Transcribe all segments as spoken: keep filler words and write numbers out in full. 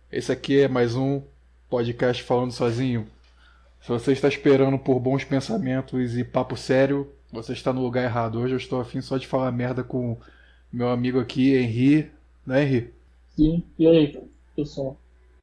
Esse aqui é mais um podcast falando sozinho. Se você está esperando por bons pensamentos e papo sério, você está no lugar errado. Hoje eu estou afim só de falar merda com meu amigo aqui, Henri. Né, Henri? Sim, e aí, pessoal?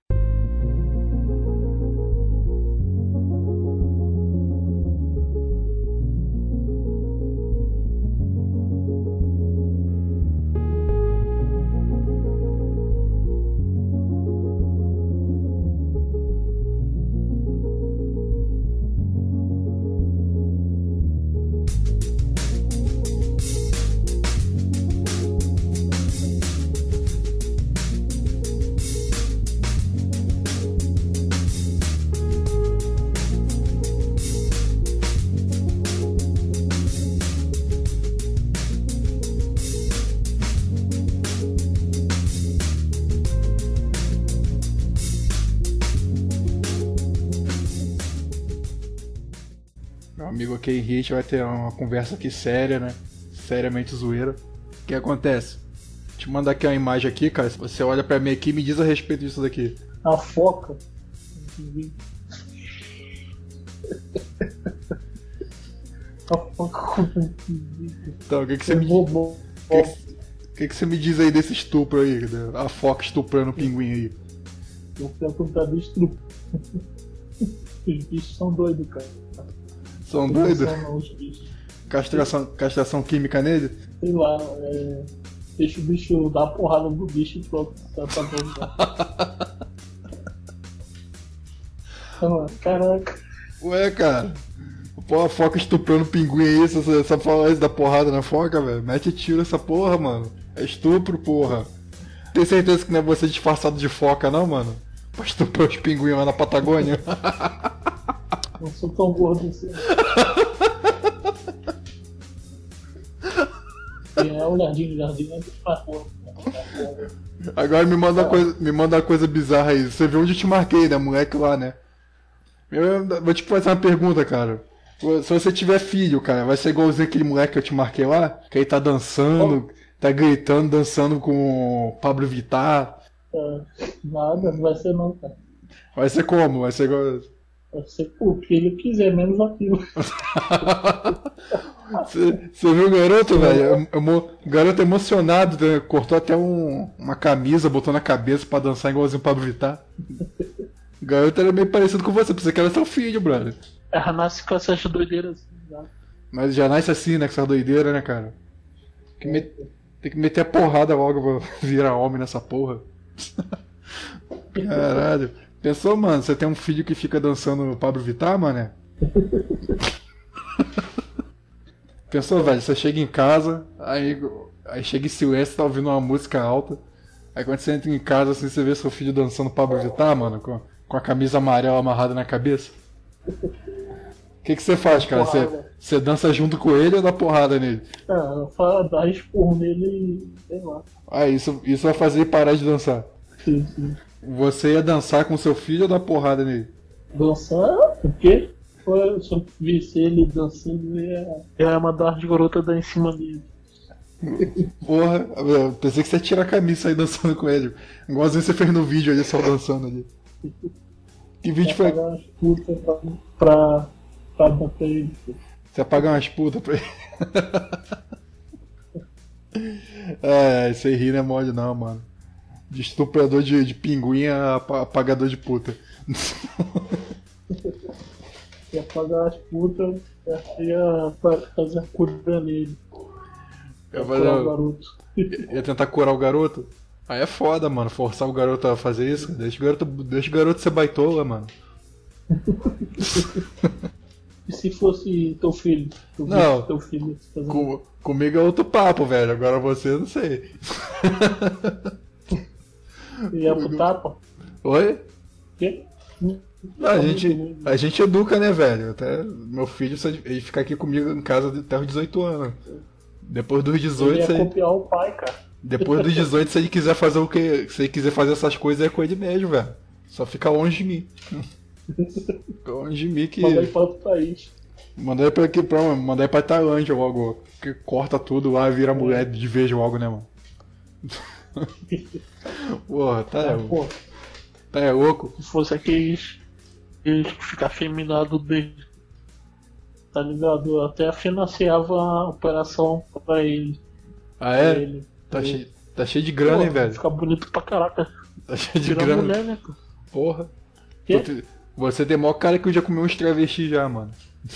Meu amigo aqui, Henri, a gente vai ter uma conversa aqui séria, né? Seriamente zoeira. O que acontece? Vou te mandar aqui uma imagem aqui, cara. Se você olha pra mim aqui, me diz a respeito disso daqui. A foca. A foca com Então, o que, que você me bom, bom. O que, que, que, que você me diz aí desse estupro aí? A foca estuprando o pinguim aí. Eu quero perguntar do estupro. Os bichos são doidos, cara. São doidos? Não, os bichos. Castração, castração química nele? Sei lá, é... deixa o bicho dar a porrada no bicho e pronto. Tá, tá bom. Ah, caraca. Ué, cara. Pô, a foca estuprando o pinguim aí, essa, essa fala isso da porrada na foca, velho. Mete tiro essa porra, mano. É estupro, porra. Tem certeza que não é você disfarçado de foca, não, mano? Pra estuprar os pinguins lá na Patagônia? Não sou tão gordo assim. É o Jardim, o Jardim é pra porra. Agora me manda, uma coisa, me manda uma coisa bizarra aí. Você viu onde eu te marquei, né? Moleque lá, né? Eu vou te fazer uma pergunta, cara. Se você tiver filho, cara, vai ser igualzinho aquele moleque que eu te marquei lá? Que aí tá dançando, tá gritando, dançando com o Pablo Vittar. É, nada, não vai ser não, cara. Vai ser como? Vai ser igual... Vai ser o que ele quiser, menos aquilo. Você viu o garoto, velho? O garoto emocionado, né? Cortou até um, uma camisa, botou na cabeça pra dançar igualzinho o Pablo Vittar. O garoto era meio parecido com você, pensei que era seu filho, brother. Ela nasce com essas doideiras assim, já. Mas já nasce assim, né? Com essa doideira, né, cara? Tem que, met... Tem que meter a porrada logo pra virar homem nessa porra. Caralho. Pensou, mano, você tem um filho que fica dançando Pablo Vittar, mané? Pensou, velho, você chega em casa, aí, aí chega em silêncio, tá ouvindo uma música alta. Aí quando você entra em casa, assim, você vê seu filho dançando Pablo Vittar, mano, com, com a camisa amarela amarrada na cabeça. O que, que você faz, cara? Você, você dança junto com ele ou dá porrada nele? Ah, eu falo, dá expor nele e sei lá. Ah, isso, isso vai fazer ele parar de dançar. Sim, sim. Você ia dançar com seu filho ou dar porrada nele? Dançar? O quê? Se eu visse ele dançando, eu ia, eu ia mandar as garotas dar em cima dele. Porra, eu pensei que você ia tirar a camisa e sair dançando com ele. Igualzinho você fez no vídeo ali, só dançando ali. Que vídeo foi? Pagar umas putas pra, pra, pra bater ele. Você ia pagar umas putas pra ele? É, esse aí não é mole não, mano. De estuprador de, de pinguim a apagador de puta. Ia pagar as putas, ia fazer a cura nele. Ia, Ia curar o fazer... garoto. ia tentar curar o garoto? Aí é foda, mano. Forçar o garoto a fazer isso. Deixa o garoto, deixa o garoto ser baitola, mano. E se fosse teu filho? Tu Não. Teu filho fazendo... Com, comigo é outro papo, velho. Agora você, eu não sei. Ia pro tapa? Oi? Quê? Não, a, gente, a gente educa, né, velho? Até meu filho, ele ficar aqui comigo em casa até os dezoito anos. Depois dos dezoito, ele ia se copiar o pai, cara. Depois dos dezoito, se ele quiser fazer o que. Se ele quiser fazer essas coisas, é com ele mesmo, velho. Só fica longe de mim. Fica longe de mim que. Manda ele para outro país. Manda ele pra aqui, pra, manda ele pra Tailândia logo. Que corta tudo lá e vira é. mulher de vez logo, né, mano? Porra, tá. Ah, pô. Tá é louco? Se fosse aqueles. Eles que ficam afeminados dele. Tá ligado? Eu até financiava a operação pra ele. Ah Pra é? ele. Tá, Ele- cheio, tá cheio de grana, hein, Pô, velho? Fica bonito pra caraca. Tá cheio de Vira grana. mulher, né, pô? Porra. Quê? Você- Você tem maior cara que eu já comi uns travestis já, mano.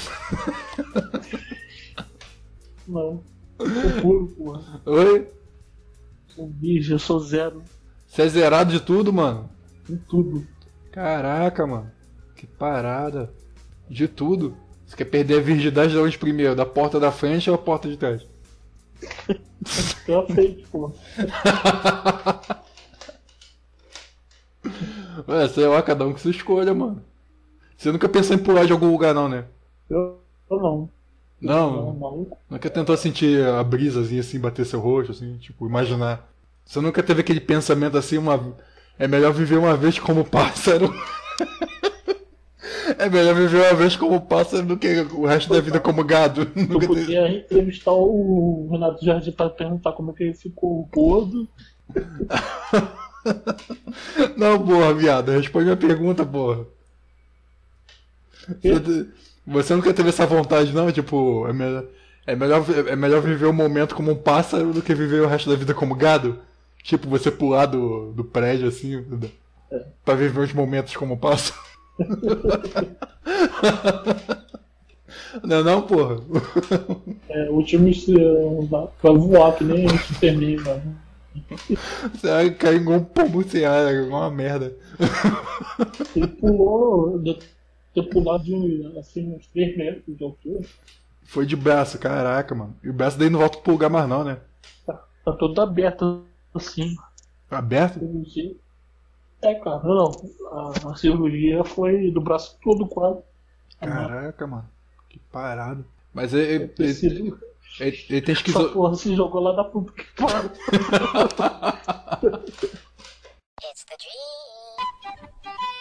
Não. Sou puro, porra. Oi? Sou virgem, eu sou zero. Você é zerado de tudo, mano? Em tudo. Caraca, mano. Que parada. De tudo. Você quer perder a virgindade de onde primeiro? Da porta da frente ou da porta de trás? Eu aceito, pô. Ué, sei lá, cada um com sua escolha, mano. Você nunca pensou em pular de algum lugar, não, né? Eu, eu não. Não, Não, maluco. nunca tentou sentir a brisazinha assim, bater seu rosto, assim, tipo, imaginar. Você nunca teve aquele pensamento assim, uma... é melhor viver uma vez como pássaro. É melhor viver uma vez como pássaro do que o resto da vida como gado. Eu Nunca teve... podia entrevistar o Renato Jardim pra perguntar como é que ele ficou gordo. Não, porra, viado, responde minha pergunta, porra. Quê? Você, você nunca teve essa vontade, não? Tipo, é melhor, é, melhor, é melhor viver o momento como um pássaro do que viver o resto da vida como gado? Tipo, você pular do, do prédio assim, É. pra viver os momentos como pássaro? Não, não, porra. É, o último eh, vai voar que nem o Superman, mano. Você vai cair igual um pombo sem ar, igual uma merda. Ele pulou, deve ter pulado de assim, uns três metros de altura. Foi de braço, caraca, mano. E o braço daí não volta pro lugar mais não, né? Tá, tá todo aberto assim. Aberto? cirurgia. É, cara, não. A, a cirurgia foi do braço todo quase. Caraca, mano. Que parada. Mas ele, ele, Preciso. ele, ele tem Essa esquizo... porra se jogou lá da puta que pariu. It's the dream.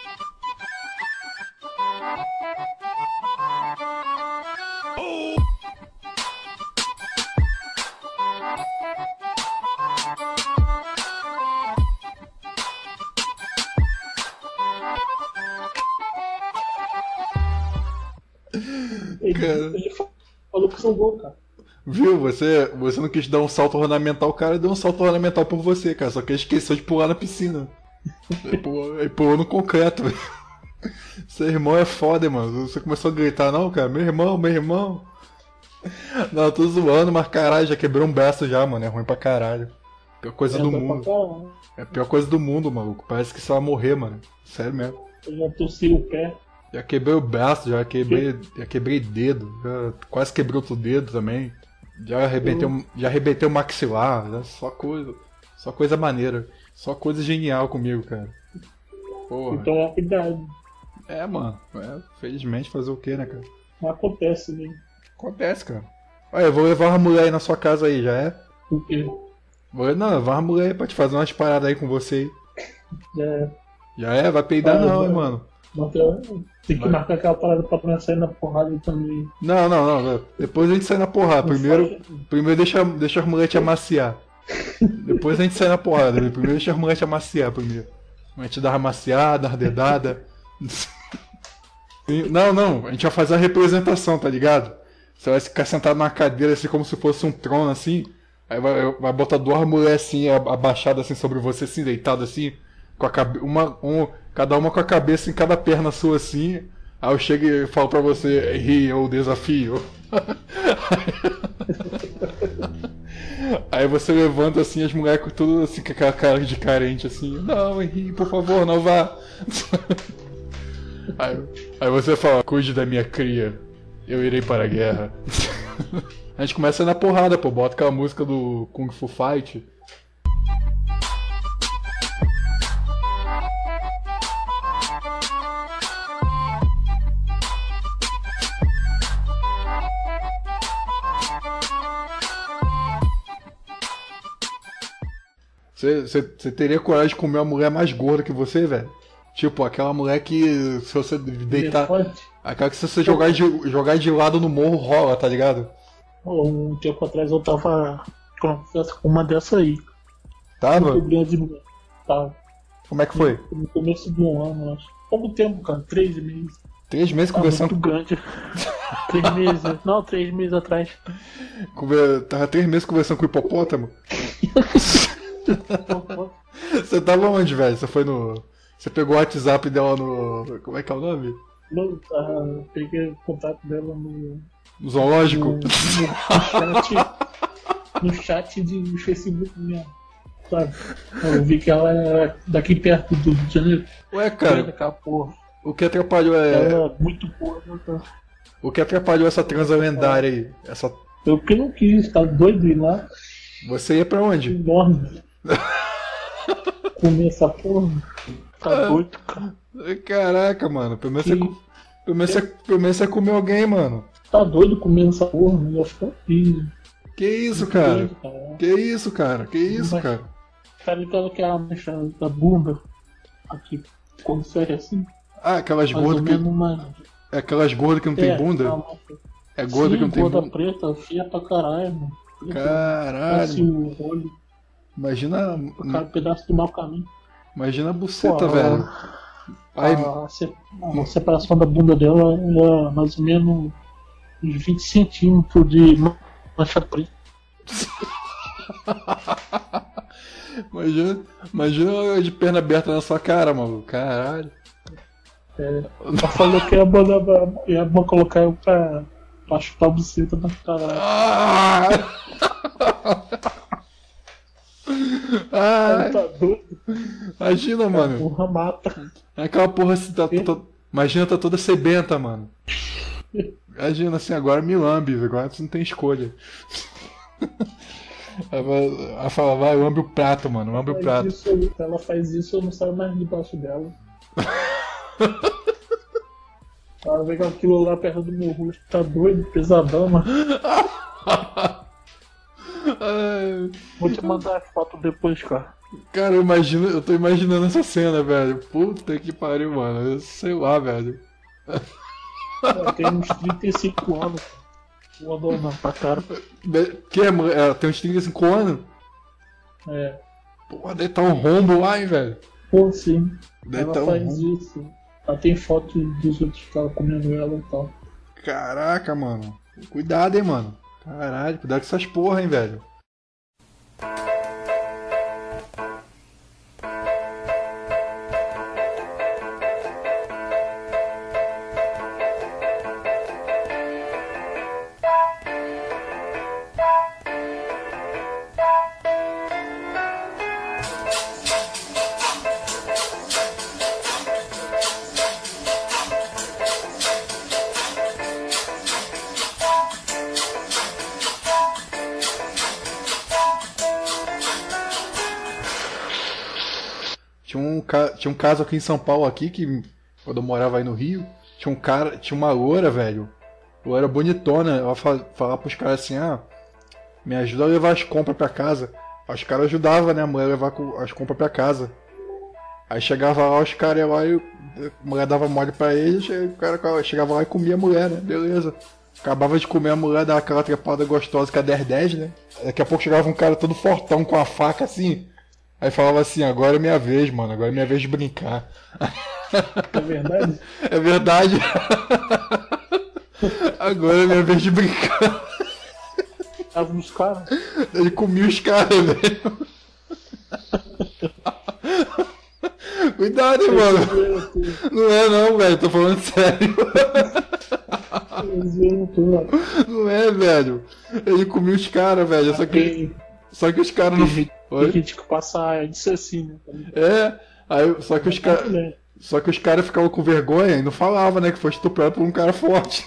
Ele, Cara. ele falou que salvou, cara. Viu? Você, você não quis dar um salto ornamental, o cara deu um salto ornamental por você, cara. Só que ele esqueceu de pular na piscina. Ele pulou, ele pulou no concreto, velho. Seu irmão é foda, mano. Você começou a gritar, não, cara? Meu irmão, meu irmão. Não, eu tô zoando, mas caralho, já quebrou um braço já, mano. É ruim pra caralho. Pior coisa É, do foi pra mundo. caralho. É a pior coisa do mundo, maluco. Parece que você vai morrer, mano. Sério mesmo. Eu já torci o pé. Já quebrei o braço, já quebrei, já quebrei dedo, já quase quebrei outro dedo também. Já arrebentei, um- já arrebentei o maxilar, já só coisa, só coisa maneira, só coisa genial comigo, cara. Porra. Então é cuidado. É, mano, é, felizmente fazer o que, né, cara? Não acontece, né? Acontece, cara. Olha, eu vou levar uma mulher aí na sua casa aí, já é? Porque Vou, não, levar uma mulher aí pra te fazer umas paradas aí com você aí. é, Já é? Vai peidar Ah, não, hein, vai. mano. mas eu- tem que Vai. marcar aquela parada pra não sair na porrada também. Não, não, não, não. Depois a gente sai na porrada. Primeiro, primeiro deixa, deixa as mulheres te amaciar. Depois a gente sai na porrada. Primeiro deixa as mulheres te amaciar primeiro. A gente dá uma amaciada, uma dedada. Não, não, a gente vai fazer a representação, tá ligado? Você vai ficar sentado numa cadeira assim como se fosse um trono assim. Aí vai, vai botar duas mulheres assim, a- abaixadas assim sobre você, assim, deitado assim, com a cabe... uma, um, cada uma com a cabeça em cada perna sua assim. Aí eu chego e falo pra você, ri ou desafio. Aí você levanta assim, as mulheres com tudo assim, com aquela cara de carente assim, não, Henri, por favor, não vá. Aí, aí você fala, cuide da minha cria, eu irei para a guerra. A gente começa na porrada, pô, bota aquela música do Kung Fu Fight. Você você- você teria coragem de comer uma mulher mais gorda que você, velho? Tipo, aquela mulher que se você deitar. Elefante. Aquela que se você jogar de, jogar de lado no morro rola, tá ligado? Um tempo atrás eu tava com com uma dessa aí. Tava? Muito grande, tá? Como é que foi? No começo do ano, acho. Pouco tempo, cara, três meses. Três meses Tá conversando. muito grande. Três meses. Não, três meses atrás. Conver... Tava três meses conversando com o hipopótamo? Você tava onde, velho? Você foi no. Você pegou o WhatsApp dela no. Como é que é o nome? Não, ah, peguei o contato dela no. No zoológico? No, no chat. No chat de Facebook mesmo. Sabe? Eu vi que ela é daqui perto do Rio de Janeiro. Ué, cara. Daquela porra. O que atrapalhou é. Ela é muito porra, né, cara? O que atrapalhou essa transa lendária aí? Essa... Eu que não quis, tá doido ir lá. Você ia pra onde? Enorme. Comer essa porra. Tá doido, cara. Caraca, mano. Pelo menos, Que- você, co- pelo, menos você, pelo menos você comeu alguém, mano. Tá doido comendo essa porra, né? Eu acho que eu fiz. Que isso, cara? Cara. Que isso, cara? Que isso, Mas- cara? Tá ligado aquela mancha da bunda? Aqui, quando serve assim. Ah, aquelas Mais ou gordas que. menos uma. É aquelas gordas que não tem É, bunda? uma mancha. É gorda Sim, que não tem gorda bunda. preta, feia pra caralho, mano. Parece Caralho. o olho, Imagina. cada pedaço do mau caminho. Imagina a buceta, Pô, velho. Aí, A, se- a separação da bunda dela é mais ou menos uns vinte centímetros de mancha preta. imagina, imagina ela de perna aberta na sua cara, mano. Caralho. É, ela falou que é bom, é bom colocar eu pra, pra chutar a buceta na caralho. Ah! Ah, Tá doido? imagina, mano. Porra mata. Aquela porra assim, tá, to- imagina, tá toda sebenta, mano. Imagina assim, agora me lambe, agora você não tem escolha. Ela ela fala, vai, lambe o prato, mano, lambe o Faz prato. isso, ela faz isso, eu não saio mais debaixo dela. Ela vê que aquilo lá perto do meu rosto tá doido, pesadão, mano. Ai, Vou te mandar as fotos depois, cara. cara, eu imagino, eu tô imaginando essa cena, velho. Puta que pariu, mano. Eu sei lá, velho. Ela tem uns trinta e cinco anos. Voador não, pra cara. Que é, mano? Ela tem uns trinta e cinco anos? É. Porra, deve tá um rombo lá, hein, velho. Pô, sim. Deve Ela tá um faz rombo. isso. Ela tem foto dos outros caras comendo ela e tal. Caraca, mano. Cuidado, hein, mano. Caralho, cuidado com essas porra, hein, velho. Tinha um, ca- tinha um caso aqui em São Paulo aqui que quando eu morava aí no Rio, tinha um cara, tinha uma loura, velho. Loura bonitona, ela fa falava pros caras assim, ah, me ajuda a levar as compras pra casa. Aí os caras ajudavam, né, a mulher a levar co- as compras pra casa. Aí chegava lá, os caras iam lá e a mulher dava mole pra eles, aí o cara chegava lá e comia a mulher, né, beleza. Acabava de comer a mulher, dava aquela trepada gostosa com a dez dez, né. Daqui a pouco chegava um cara todo fortão com a faca assim. Aí falava assim, agora é minha vez, mano, agora é minha vez de brincar. É verdade? É verdade. Agora é minha vez de brincar. Tava nos caras. Ele comia os caras, velho. Cuidado, hein, mano. Não é não, velho, tô falando sério. Não é, velho. Ele comia os caras, velho. Só que, Tem, só que os caras não. tem gente- tem Oi? gente que passa disso assim, né? É, aí, só que os caras. Só que os caras ficavam com vergonha e não falavam, né? Que foi estuprado por um cara forte.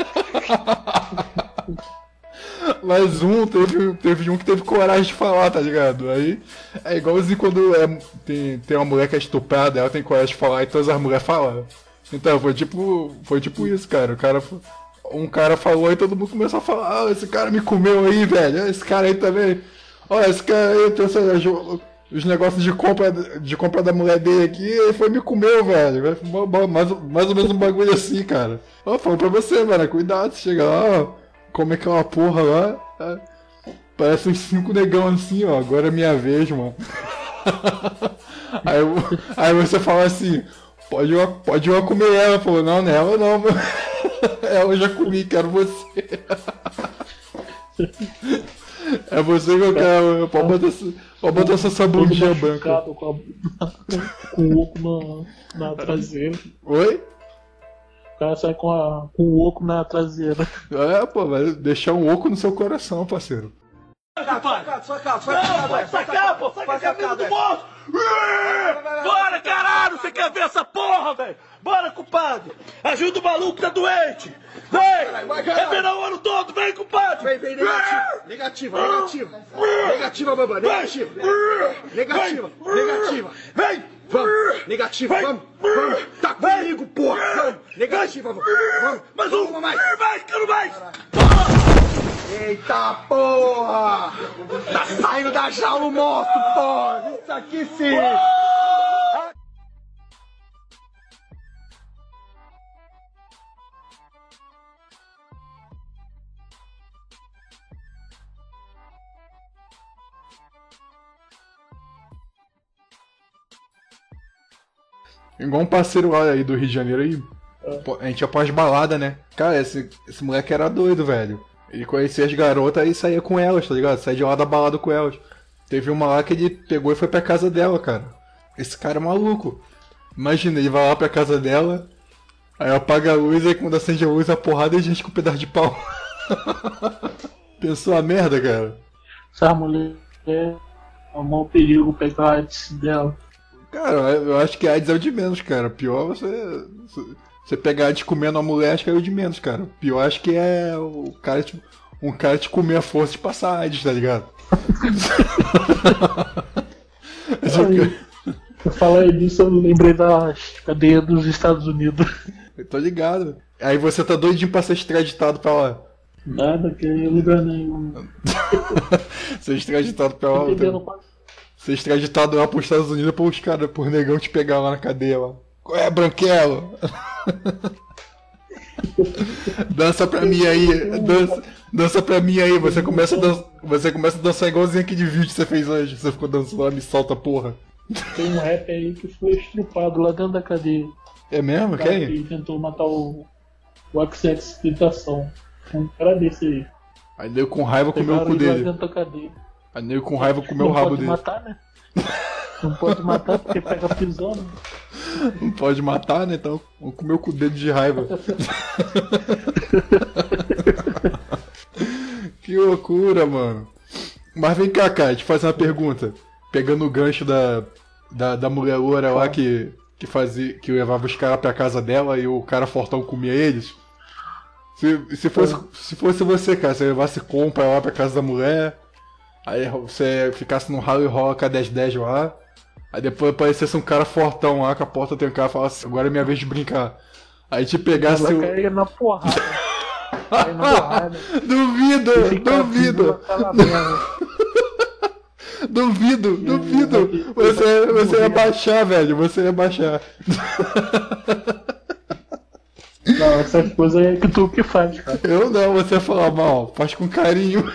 Mas um, teve, teve um que teve coragem de falar, tá ligado? Aí é igualzinho quando é, tem, tem uma mulher que é estuprada, ela tem coragem de falar e todas as mulheres falam. Então, foi tipo. Foi tipo isso, cara. O cara. Um cara falou e todo mundo começou a falar, ah, esse cara me comeu aí, velho. Esse cara aí também. Olha, esse cara aí tem essa- os negócios de compra, de compra da mulher dele aqui, ele foi e me comeu, velho. Mais, mais ou menos um bagulho assim, cara. Ó, falando pra você, mano, cuidado, chega lá, ó, come aquela porra lá. é, Parece uns cinco negão assim, ó. Agora é minha vez, mano. Aí, eu- aí você fala assim, pode eu, pode eu comer ela. Falou, não, não é ela não, mano. Ela eu já comi, quero você. É você que eu quero. Pode botar, essa- pode botar essa sua Todo bundinha branca. machucado com, a- com o oco na, na traseira. Oi? O cara sai com, a, com o oco na traseira. É, pô, vai deixar um oco no seu coração, parceiro. Não, vai sacar, pô! Saca a camisa do moço! Bora, caralho! Você quer ver essa porra, velho? Bora, compadre! Ajuda o maluco, tá doente! Vem! É verão o ano todo, vem, compadre! Vem, vem, negativa, negativa, negativa. Negativa, babá, negativa. Negativa, negativa. Vem! Vamos, negativa, vamos, vamos. Tá comigo, porra, vamos. Negativa, vamos, vamos. Mais um! Vamos mais. Mais, quero mais! Eita porra! Tá saindo da jaula o monstro, porra! Isso aqui sim! Igual um parceiro lá aí do Rio de Janeiro aí. pô, A gente ia pras baladas, né? Cara, esse, esse moleque era doido, velho. Ele conhecia as garotas e saía com elas, tá ligado? Saía de lá da balada com elas. Teve uma lá que ele pegou e foi pra casa dela, cara. Esse cara é maluco. Imagina, ele vai lá pra casa dela, aí apaga a luz, aí quando acende a luz, a porrada e gente com um pedaço de pau. Pensou a merda, cara? Essa mulher é um mau perigo pegar a AIDS dela. Cara, eu acho que AIDS é o de menos, cara. Pior você. Você pegar de comendo uma mulher, acho que é o de menos, cara. Pior acho que é o cara te, um cara te comer a força de passar AIDS, tá ligado? Aí, eu falei disso, eu lembrei das cadeias dos Estados Unidos. Eu tô ligado. Aí você tá doidinho pra ser extraditado pra lá. Nada, que é lugar nenhum. Ser extraditado pra lá. Tô entendendo tá- quase. Ser extraditado lá pros Estados Unidos por os caras, por negão te pegar lá na cadeia lá. Qual é, Branquelo? Dança pra mim aí, dança, dança pra mim aí, você começa, a dan- você começa a dançar igualzinho aquele vídeo que você fez hoje, você ficou dançando lá, me solta porra. Tem um rap aí que foi estrupado lá dentro da cadeia. É mesmo? O cara Quem? que tentou matar o, o Axex Tentação. Um cara desse aí. Aí nego com raiva comeu o Pegaram cu ele lá dele. dentro da cadeia. Aí nego com raiva comeu o Não rabo pode dele. matar, né? Não pode matar porque pega prisão, né? Não pode matar, né? Então vamos comer o cu dele de raiva. Que loucura, mano. Mas vem cá, cara, te fazer uma pergunta. Pegando o gancho da, da, da mulher loura lá que, que, fazia, que levava os caras pra casa dela e o cara fortão comia eles. Se, se, fosse, se fosse você, cara, você levasse compra lá pra casa da mulher, aí você ficasse num ralo e rola com a dez dez lá, aí depois aparecesse um cara fortão lá com a porta trancada e falasse, agora é minha vez de brincar. Aí te pegasse Vai o. cair na porrada. Cair na porrada. Duvido, E ficar duvido, naquela merda. duvido, duvido. Você, você ia baixar, velho, você ia baixar. Não, essas coisas aí é que tu que faz, cara. Eu não, você ia falar mal, faz com carinho.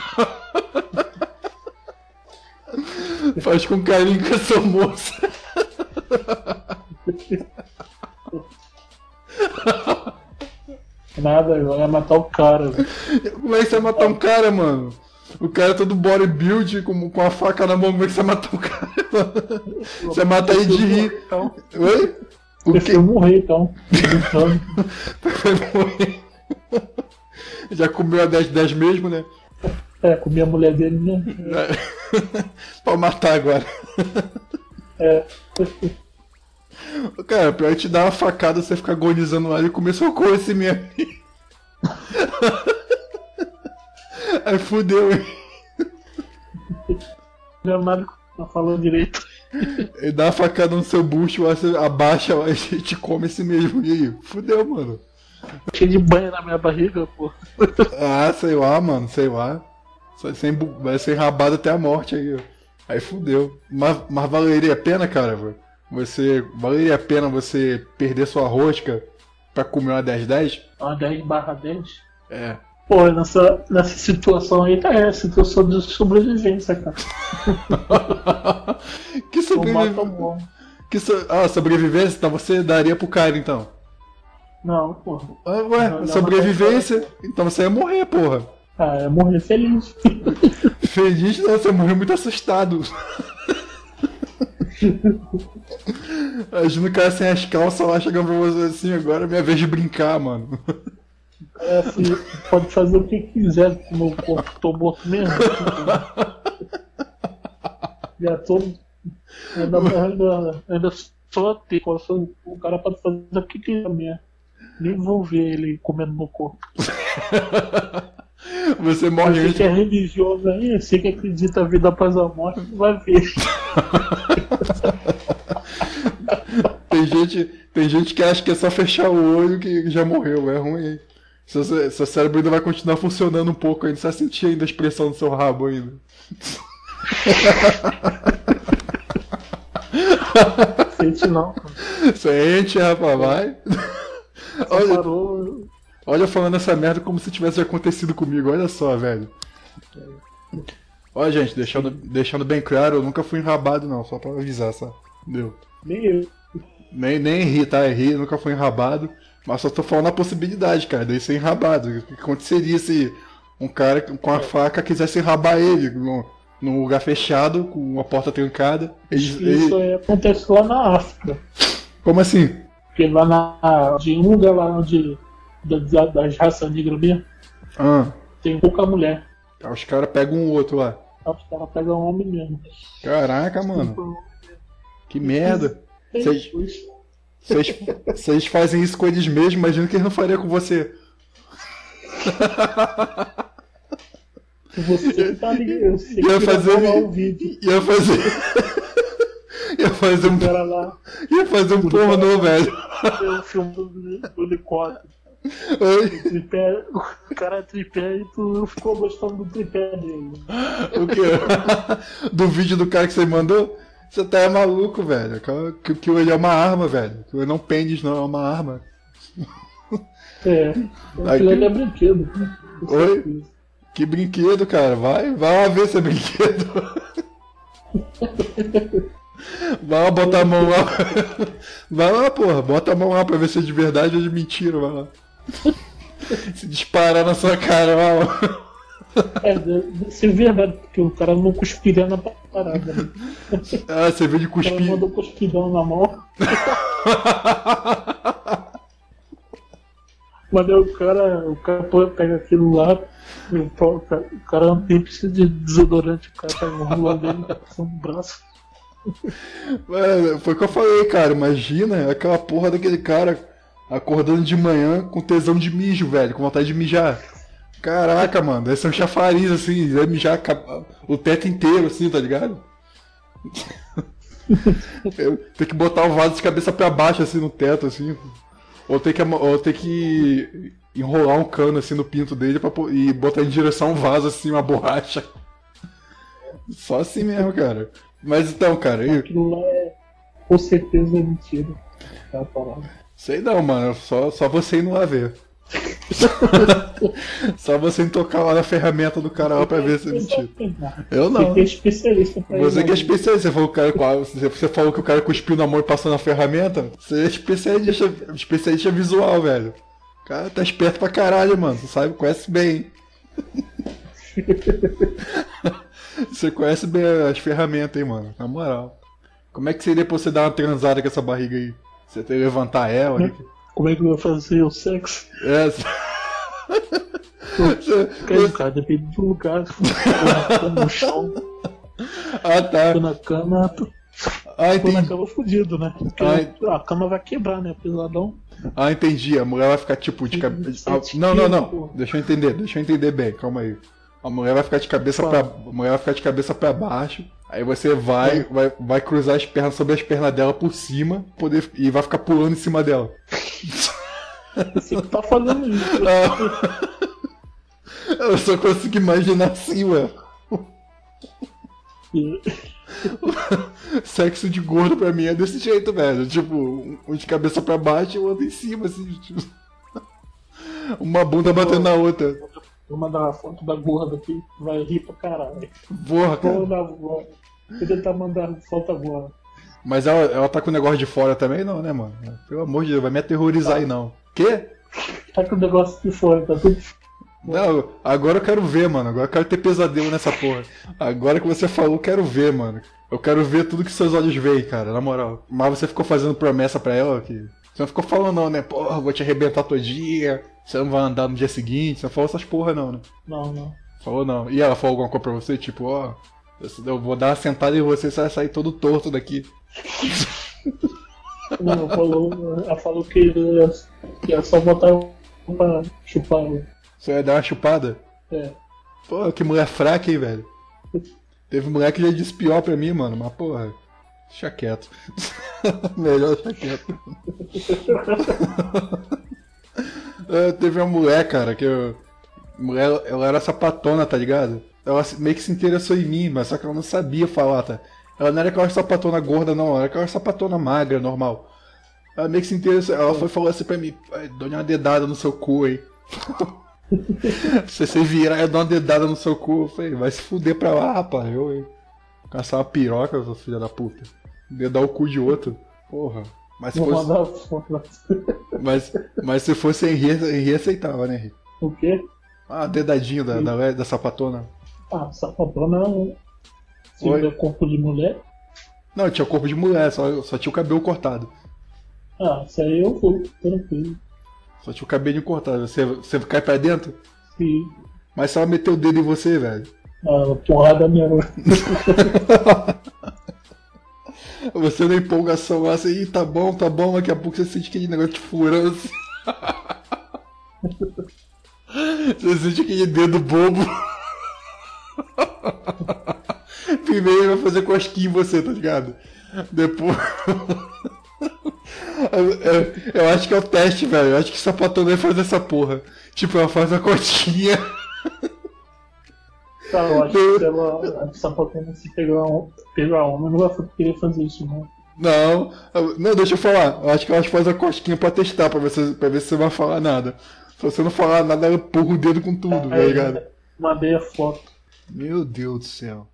Faz com carinho que eu sou moça. Nada, vai matar o cara, velho. Como é que você vai matar um cara, mano? O cara é todo bodybuild, com, com a faca na mão, como é que você vai matar um cara, mano? Você mata ele de rir. Então, Oi? O deixa que? eu morrer, então. Brincando. Vai morrer. Já comeu a dez dez mesmo, né? É, comi a mulher dele, né? Pra matar agora. É. Cara, pior é te dar uma facada, você ficar agonizando lá e começou a correr esse mesmo. Aí fudeu, hein? Leonardo tá falando direito. Ele dá uma facada no seu bucho, lá, você abaixa lá e te come esse mesmo. E aí? Fudeu, mano. Cheio de banho na minha barriga, pô. Ah, sei lá, mano, sei lá. Vai ser, embu- vai ser rabado até a morte aí, ó. Aí fudeu. Mas, mas valeria a pena, cara? velho? Você. Valeria a pena você perder sua rosca pra comer uma dez dez? Uma dez barra dez. É. Pô, nessa, nessa situação aí, é situação de sobrevivência, cara. Que Ou mata sobrevivência? um homem. Que so... Ah, sobrevivência? Então você daria pro cara, então. Não, porra. Ah, ué, Não, não, sobrevivência? Então você ia morrer, porra. Ah, é morrer feliz. Feliz, não, você morreu muito assustado. Imagina o cara sem as calças lá chegando pra você assim, agora é minha vez de brincar, mano. É assim, pode fazer o que quiser com o meu corpo, tô morto mesmo. Já tô. Ainda, ainda, ainda só ter. O cara pode fazer o que quiser mesmo. Nem vou ver ele comendo meu corpo. Você morre Você antes. que é religioso aí, você que acredita a vida após a morte, vai ver. Tem gente, tem gente que acha que é só fechar o olho que já morreu, é ruim, hein? Seu, seu cérebro ainda vai continuar funcionando um pouco ainda, você vai sentir ainda a expressão do seu rabo ainda. Sente não, cara. Sente, rapaz, vai. Só Olha, parou. olha falando essa merda como se tivesse acontecido comigo, olha só, velho. Olha, gente, deixando, deixando bem claro, eu nunca fui enrabado não, só pra avisar, só. Entendeu? Nem eu. Nem, nem ri, tá? Errei, nunca fui enrabado. Mas só tô falando a possibilidade, cara, dele ser enrabado. O que aconteceria se um cara com a faca quisesse enrabar ele num, num lugar fechado, com uma porta trancada? Ele, Isso ele- aí acontece lá na África. Como assim? Porque lá na. De um lugar lá onde. Da, das raças negras mesmo, Ah, tem pouca mulher. aí os caras pegam um outro lá. Os caras pegam homem mesmo. Caraca, mano, que merda. Tem Vocês- dois. Vocês vocês fazem isso com eles mesmos, imagina que eles não fariam com você. Você que tá ali, eu sei que Ia gravou fazer. lá o vídeo. Ia fazer. Ia fazer um. O cara lá, Ia fazer um pornô, velho. tem o filme do, do helicóptero. Oi? O tripé, o cara é tripé e tu ficou gostando do tripé dele. O quê? Do vídeo do cara que você mandou? Você tá maluco, velho. Que, que ele é uma arma, velho. Que ele não pende, não, é uma arma. É, aquilo ali é brinquedo. Oi? Que brinquedo, cara. Vai, vai lá ver se é brinquedo. Vai lá botar a mão lá. Vai lá, porra. Bota a mão lá pra ver se é de verdade ou de mentira. Vai lá. Se disparar na sua cara, vai lá. É, deve ser verdade, porque o cara não cuspiria na parada. Né? Ah, você veio de O cara cuspir. mandou cuspidão na mão. Mas aí o cara, o cara pô, pega aquilo lá, e o pô, o cara- o cara nem precisa de desodorante, o cara tá enrolando ele no braço. É, foi o que eu falei, cara. Imagina aquela porra daquele cara acordando de manhã com tesão de mijo, velho, com vontade de mijar. Caraca, mano, deve ser um chafariz assim, deve mijar ca- o teto inteiro, assim, tá ligado? Eu- Tem que botar o vaso de cabeça pra baixo, assim, no teto, assim. Ou tem que, ama- ou tem que enrolar um cano, assim, no pinto dele pra, pô- e botar em direção ao vaso, assim, uma borracha. Só assim mesmo, cara. Mas então, cara, eu... Aquilo lá é, com certeza é mentira. É a parada. Sei não, mano. Só, só você ir lá ver. Só você ir tocar lá na ferramenta do cara lá pra ver se é mentira. Eu não. Você que é especialista pra Você isso. que é especialista. Você falou, que o cara, você você falou que o cara cuspiu na mão e passou na ferramenta. Você é especialista, especialista visual, velho. O cara tá esperto pra caralho, mano. Você sabe, conhece bem. Você conhece bem as ferramentas, hein, mano. Na moral. Como é que seria pra você dar uma transada com essa barriga aí? Você tem que levantar ela? né? Como é que eu vou fazer o sexo? É. Você- Cara, cara, depende do lugar. Se for na cama, no chão, Ah, tá. tô na cama, tô, Ah, tô na entendi. cama fudido, né? Porque Ai. a cama vai quebrar, né? Pesadão. Ah, entendi. A mulher vai ficar tipo de cabeça. Sete Não, não, quilos, não. pô. Deixa eu entender, deixa eu entender bem, calma aí. A mulher vai ficar de cabeça Fala. pra. A mulher vai ficar de cabeça pra baixo. Aí você vai, vai, vai cruzar as pernas sobre as pernas dela por cima poder, e vai ficar pulando em cima dela. Você que tá falando isso. Ah, eu só consigo imaginar assim, ué. E- Sexo de gordo pra mim é desse jeito, velho. Tipo, um de cabeça pra baixo e o outro em cima, assim. Tipo... Uma bunda batendo na outra. Vou mandar uma foto da gorda aqui, vai rir pra caralho. Porra, cara. Vou mandar agora. Vou tentar mandar foto agora. Mas ela, ela tá com o negócio de fora também, não, né, mano? Pelo amor de Deus, vai me aterrorizar aí, não. Quê? Tá com o negócio de fora, tá tudo. Não, agora eu quero ver, mano. Agora eu quero ter pesadelo nessa porra. Agora que você falou, eu quero ver, mano. Eu quero ver tudo que seus olhos veem, cara, na moral. Mas você ficou fazendo promessa pra ela que. Você não ficou falando, não, né? Porra, vou te arrebentar todinha. Você não vai andar no dia seguinte. Você não falou essas porra, não, né? Não, não. Falou não. E ela falou alguma coisa pra você? Tipo, ó. Eu vou dar uma sentada em você e você vai sair todo torto daqui. Não, falou, ela falou que ia, que ia só botar pra chupar. Você ia dar uma chupada? É. Pô, que mulher fraca, hein, velho. Teve mulher que já disse pior pra mim, mano. Mas, porra, deixa quieto. Melhor deixar quieto. É, teve uma mulher, cara, que eu... Mulher, ela era sapatona, tá ligado? Ela meio que se interessou em mim, mas só que ela não sabia falar, tá? Ela não era aquela sapatona gorda, não. Ela era aquela sapatona magra, normal. Ela meio que se interessou. Ela foi falar assim pra mim: dou uma dedada no seu cu, hein? Se você virar, eu dou uma dedada no seu cu. Eu falei: vai se fuder pra lá, rapaz. Eu, hein? Caçar uma piroca, sua filha da puta. Dedar o cu de outro. Porra. Mas se Vou fosse. mandar foto. Mas, mas se fosse Henri, Henri aceitava, né, Henri? O quê? Ah, dedadinho da, da, da sapatona. Ah, sapatona. Se Oi? vê corpo de mulher. Não, tinha corpo de mulher, só, só tinha o cabelo cortado. Ah, isso aí eu vou, tranquilo. Só tinha o cabelinho cortado. Você, você cai pra dentro? Sim. Mas se ela meter o dedo em você, velho. Ah, porrada mesmo. Você na empolgação lá, assim, "Ih, tá bom, tá bom", daqui a pouco você sente aquele negócio te furando assim. Você sente aquele dedo bobo. Primeiro ele vai fazer cosquinha em você, tá ligado? Depois. Eu, eu acho que é o teste, velho. Eu acho que sapatão vai fazer essa porra. Tipo, ela faz a cosquinha. Cara, eu acho que se ela, a sapatona se pegar, um, pegar homem, não vai querer fazer isso, não. Não, não, deixa eu falar. Eu acho que ela faz a cosquinha pra testar, pra ver se, pra ver se você vai falar nada. Se você não falar nada, ela empurra o dedo com tudo, tá ligado? Mandei a foto. Meu Deus do céu.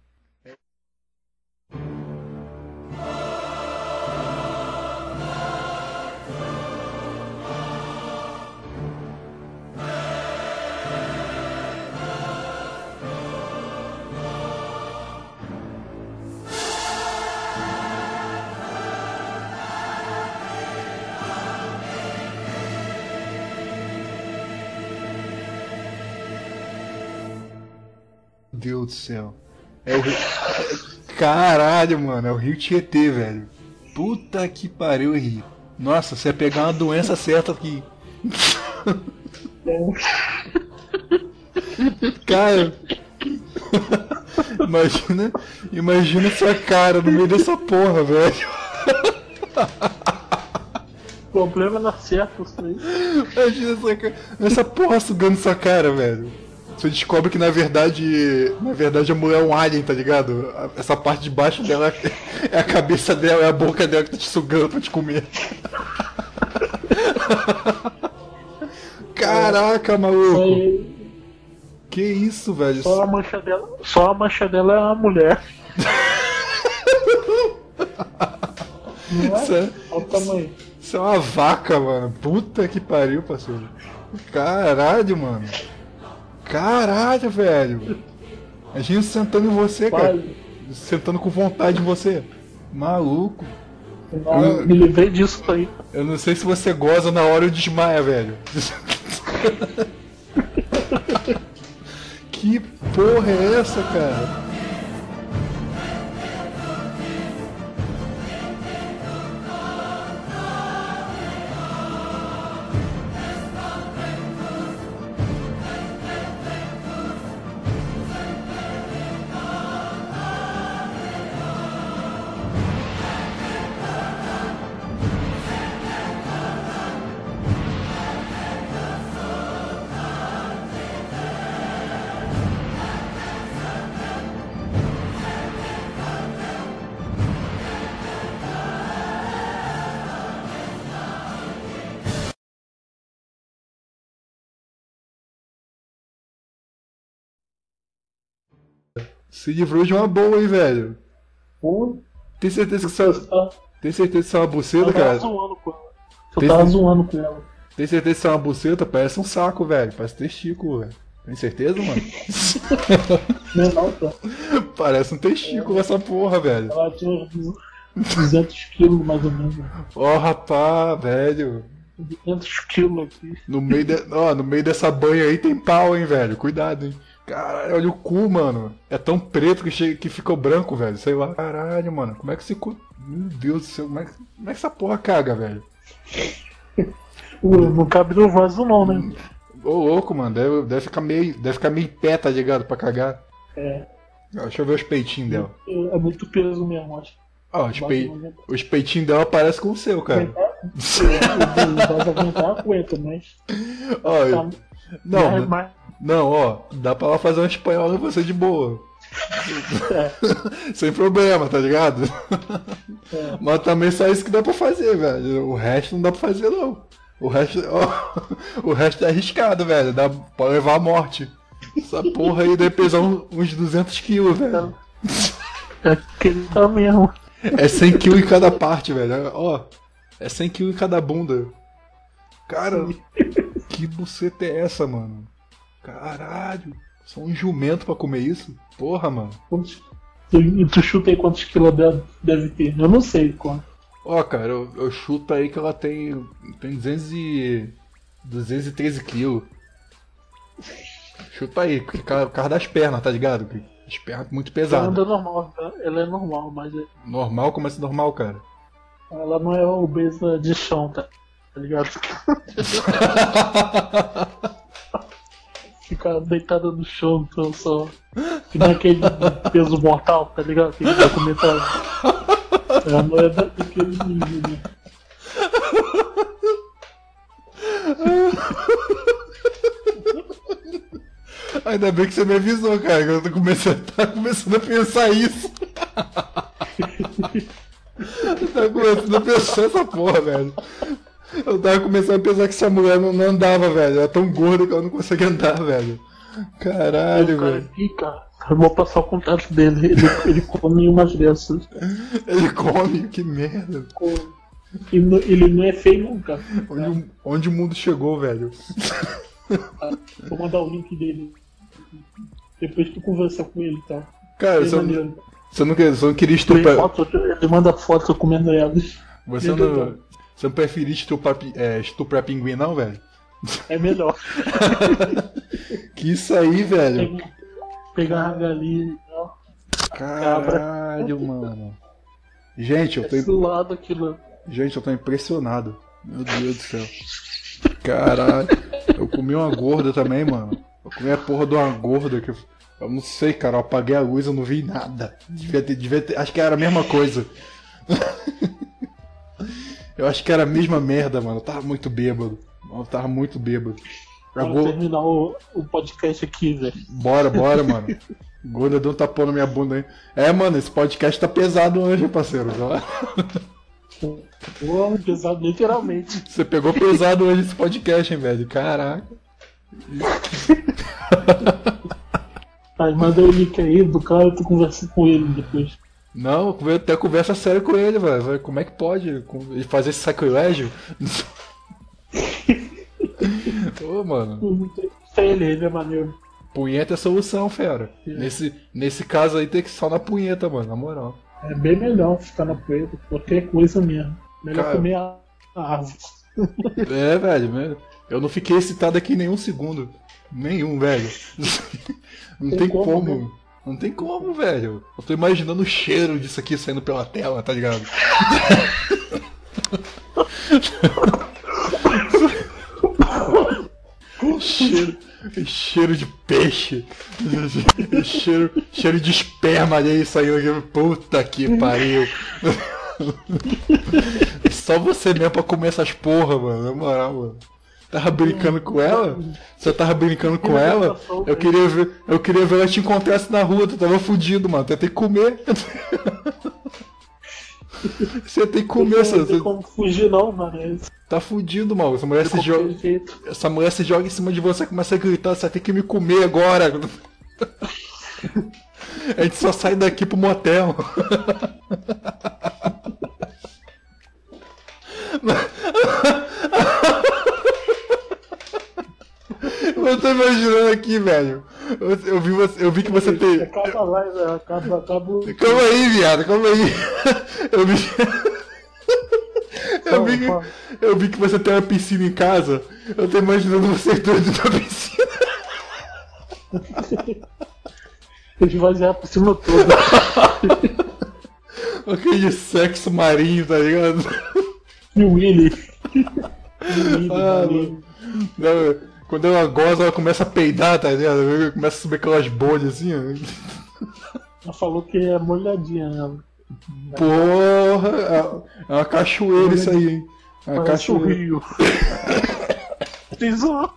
Meu Deus do céu. É o Rio... Caralho, mano, é o Rio Tietê, velho. Puta que pariu, Rio. Nossa, você ia pegar uma doença certa aqui. Cara, imagina, imagina sua cara no meio dessa porra, velho. O problema não acerta isso aí. Imagina essa, ca- essa porra sugando sua cara, velho. Você descobre que na verdade. Na verdade a mulher é um alien, tá ligado? A- Essa parte de baixo dela é a cabeça dela, é a boca dela que tá te sugando pra te comer. Caraca, Isso maluco! aí, Que isso, velho? só a mancha dela, só a mancha dela é uma mulher. Não Isso é? é, Olha o tamanho. isso é uma vaca, mano. Puta que pariu, parceiro. Caralho, mano. Caralho, velho. A gente sentando em você, cara. Quase. Sentando com vontade em você. Maluco. Não, me livrei disso aí. Eu não sei se você goza na hora ou desmaia, velho. Que porra é essa, cara? Se livrou de uma boa, hein, velho. Pô, Tem certeza que você isso é, tá, tem certeza que isso é uma buceta, eu tava cara? zoando com ela. Eu Tem tava cer- zoando com ela. Tem certeza que isso é uma buceta? Parece um saco, velho. Parece testículo, velho. Tem certeza, mano? Não é não, tá? Parece um testículo essa porra, velho. Ela tinha uns duzentos quilos mais ou menos. Ó, rapaz, velho. duzentos quilos aqui. No meio, de... Ó, no meio dessa banha aí tem pau, hein, velho. Cuidado, hein. Caralho, olha o cu, mano. É tão preto que, chega... que ficou branco, velho. Sei lá. Caralho, mano. Como é que esse cu... Meu Deus do céu. Como é que, como é que essa porra caga, velho? Pô, não cabe no vaso não, né? Ô, louco, mano. Deve, deve ficar meio... Deve ficar meio pé, tá ligado? Pra cagar. É, Ó, deixa eu ver os peitinhos dela. é muito peso mesmo, acho. Ó, os, pei... os peitinhos dela parecem com o seu, cara. Aguentar, o vaso aguentar, aguenta, mas. Ó, eu... Tá, Não, mas, né? mas, Não, ó, dá pra ela fazer um espanhol e você de boa. é, Sem problema, tá ligado? é. Mas também só isso que dá pra fazer, velho. O resto não dá pra fazer, não. O resto, ó, o resto é arriscado, velho. Dá pra levar à morte. Essa porra aí deve pesar um- uns duzentos quilos, velho. É aquele tá mesmo. É cem quilos em cada parte, velho. Ó, é cem quilos em cada bunda. Cara, que buceta é essa, mano? Caralho. Só um jumento pra comer isso? Porra, mano. Quantos, tu, e tu chuta aí quantos quilos deve, deve ter? Eu não sei quanto. Ó, cara, eu, eu chuto aí que ela tem, tem duzentos e, duzentos e treze quilos. Chuta aí, porque por causa das pernas, tá ligado? Que as pernas muito Ela pesadas. anda normal, tá? Ela é normal, mas é- Normal, como assim normal, cara? ela não é obesa de chão, tá? Tá ligado? Fica deitada no chão, então só. Que não é aquele peso mortal, tá ligado? Aquele documentário. Ela não é daquele nível, né? Ainda bem que você me avisou, cara, que eu tô começando, tá começando a pensar isso. Tá começando a pensar essa porra, velho. Eu tava começando a pensar que essa mulher não, não andava, velho. Ela é tão gorda que ela não consegue andar, velho. Caralho, O cara velho. aqui, cara, eu vou passar o contato dele. Ele, ele come umas dessas. Ele come, que merda. Com- e no- ele não é feio, não, cara. Onde, o- onde o mundo chegou, velho. Vou mandar o link dele. Depois tu conversa com ele, tá? Cara, Bem você, não- maneiro. você não, quer- você não queria Tem estuprar. foto, ele manda foto comendo elas. Você Bem não, legal. você não preferia estuprar, pi- é, estuprar pinguim, não, velho? É melhor. Que isso aí, velho. Pegar, pegar a galinha e tal. Caralho, mano. Gente, eu tô, Esse lado, aquilo. gente, eu tô impressionado. Meu Deus do céu. Caralho. Eu comi uma gorda também, mano. Eu comi a porra de uma gorda que eu, eu não sei, cara. Eu apaguei a luz, eu não vi nada. Devia ter, devia ter, acho que era a mesma coisa. Eu acho que era a mesma merda, mano. Eu tava muito bêbado. Eu tava muito bêbado. A Vamos go- terminar o, o podcast aqui, velho. Bora, bora, mano. Gorda deu um tapão na minha bunda aí. É, mano, esse podcast tá pesado hoje, parceiro. Pô, pesado literalmente. Você pegou pesado hoje esse podcast, hein, velho? Caraca. Mas manda o link aí do cara, tu conversa com ele depois. Não, eu até conversa sério com ele, velho. Como é que pode ele fazer esse sacrilégio? Ô, mano. Sei ele, ele é maneiro. Punheta é solução, fera. Nesse, nesse caso aí tem que só na punheta, mano, na moral. É bem melhor ficar na poeira, qualquer coisa mesmo. Melhor Cara. comer a a árvore. É, velho, né? Eu não fiquei excitado aqui nenhum segundo. Nenhum, velho. Não tem Tem como, como. né? Não tem como, velho. Eu tô imaginando o cheiro disso aqui saindo pela tela, tá ligado? cheiro, cheiro de peixe. cheiro, cheiro de esperma ali saindo aqui. Puta que pariu. Só você mesmo pra comer essas porra, mano. Na moral, mano. Tava brincando com ela? Você tava brincando com ela? Eu queria ver, eu queria ver ela te encontrasse na rua, tu tava fudido, mano. Tu ia ter que comer. Você tem que comer, Não você, tem como fugir não, mano. É tá fudido, mano. Essa mulher, de se joga, qualquer jeito. essa mulher se joga em cima de você, começa a gritar, você tem que me comer agora. A gente só sai daqui pro motel. Eu tô imaginando aqui, velho. Eu, eu, vi, você, eu vi que você tem. Acaba lá, velho. Acaba, acaba. Calma aí, viado, calma aí. Eu vi. Eu vi, que, eu vi que você tem uma piscina em casa. Eu tô imaginando você dentro da piscina. Esvaziar a piscina toda. Aquele sexo marinho, tá ligado? E o Willy. Ah, não, quando ela goza, ela começa a peidar, tá ligado? Começa a subir aquelas bolhas assim, ó. Ela falou que é molhadinha, né? Porra, é uma cachoeira isso aí, hein? É uma Parece um cachoeira. rio. Tesouro.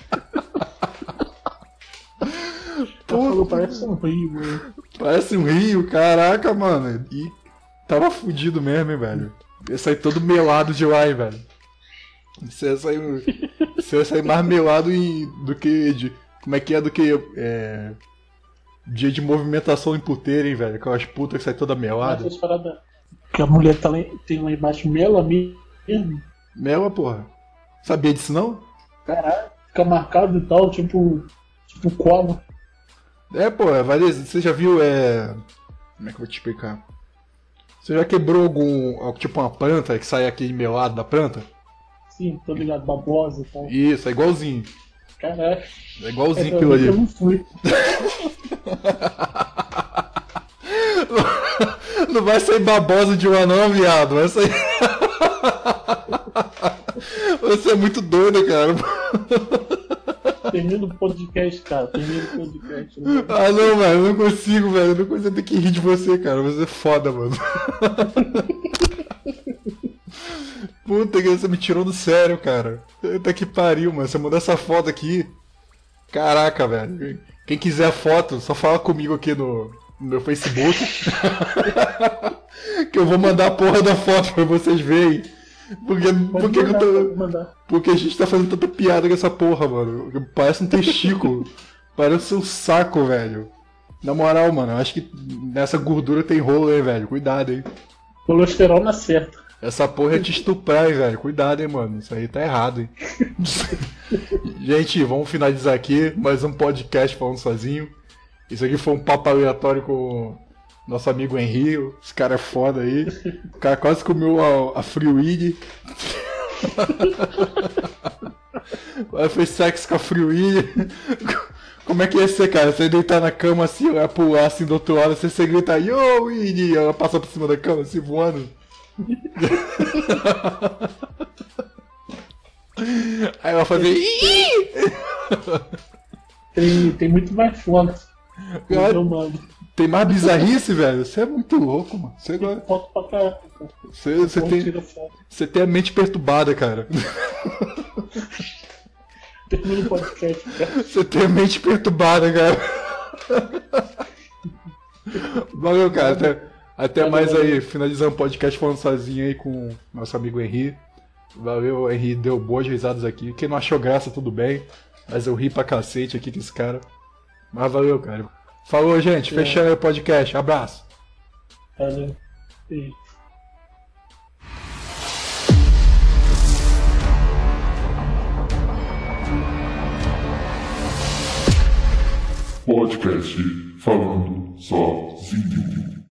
Ela falou, parece um rio, mano. Parece um rio, caraca, mano. E tava fudido mesmo, hein, velho. Ia sair todo melado de lá, hein, velho. Você ia sair, você ia sair mais melado em, do que. De, como é que é? Do que. É, dia de movimentação em puteiro, hein, velho. Aquelas putas que saem toda melada. Essas paradas que a mulher tá lá, tem lá embaixo mela mesmo. Mela, porra. Sabia disso não? Caralho, fica marcado e tal, tipo. Tipo cola. É, porra, Vanessa, você já viu, é. Como é que eu vou te explicar? Você já quebrou algum. Tipo uma planta que sai aquele melado da planta? Sim, tô ligado, babosa e tal. Isso, é igualzinho. Caralho. É igualzinho É, aquilo ali. eu não fui. Não vai sair babosa de uma não, viado. Vai sair. Você é muito doido, cara. Termina o podcast, cara. Termina o podcast. Né? Ah, não, velho. Eu não consigo, velho. Eu não consigo ter que rir de você, cara. Você é foda, mano. Puta que você me tirou do sério, cara. Até que pariu, mano. Você mandou essa foto aqui. Caraca, velho. Quem quiser a foto, só fala comigo aqui no, no meu Facebook. Que eu vou mandar a porra da foto pra vocês verem. Porque, porque, mandar, eu tô, mandar. porque a gente tá fazendo tanta piada com essa porra, mano. Parece um testículo. Parece um saco, velho. Na moral, mano, eu acho que nessa gordura tem rolo, hein, velho. Cuidado, hein. Colesterol na certa. Essa porra é te estuprar, hein, velho. Cuidado, hein, mano. Isso aí tá errado, hein. Gente, vamos finalizar aqui. Mais um podcast falando sozinho. Isso aqui foi um papo aleatório com nosso amigo Henry. Esse cara é foda aí. O cara quase comeu a, a Free Willy. Fez sexo com a Free Willy. Como é que ia ser, cara? Você deitar na cama assim, ela pular assim do outro lado, você, você gritar, yo, Willy! Ela passa por cima da cama assim, voando. Aí ela fazer. Tem, tem muito mais foto. Cara, Então, mano. tem mais bizarrice, velho? Você é muito louco, mano. Você, Tem foto pra caralho. cara. você, você, Então, tem, tira foto. você tem a mente perturbada, cara. Termina o podcast, cara. Você tem a mente perturbada, cara. Valeu, cara. Até, até Valeu, mais valeu. aí. Finalizando o podcast falando sozinho aí com nosso amigo Henry. Valeu, Henry. Deu boas risadas aqui. Quem não achou graça, tudo bem. Mas eu ri pra cacete aqui com esse cara. Mas valeu, cara. Falou, gente. É. Fechando aí o podcast. Abraço. Valeu. E... Podcast falando sozinho.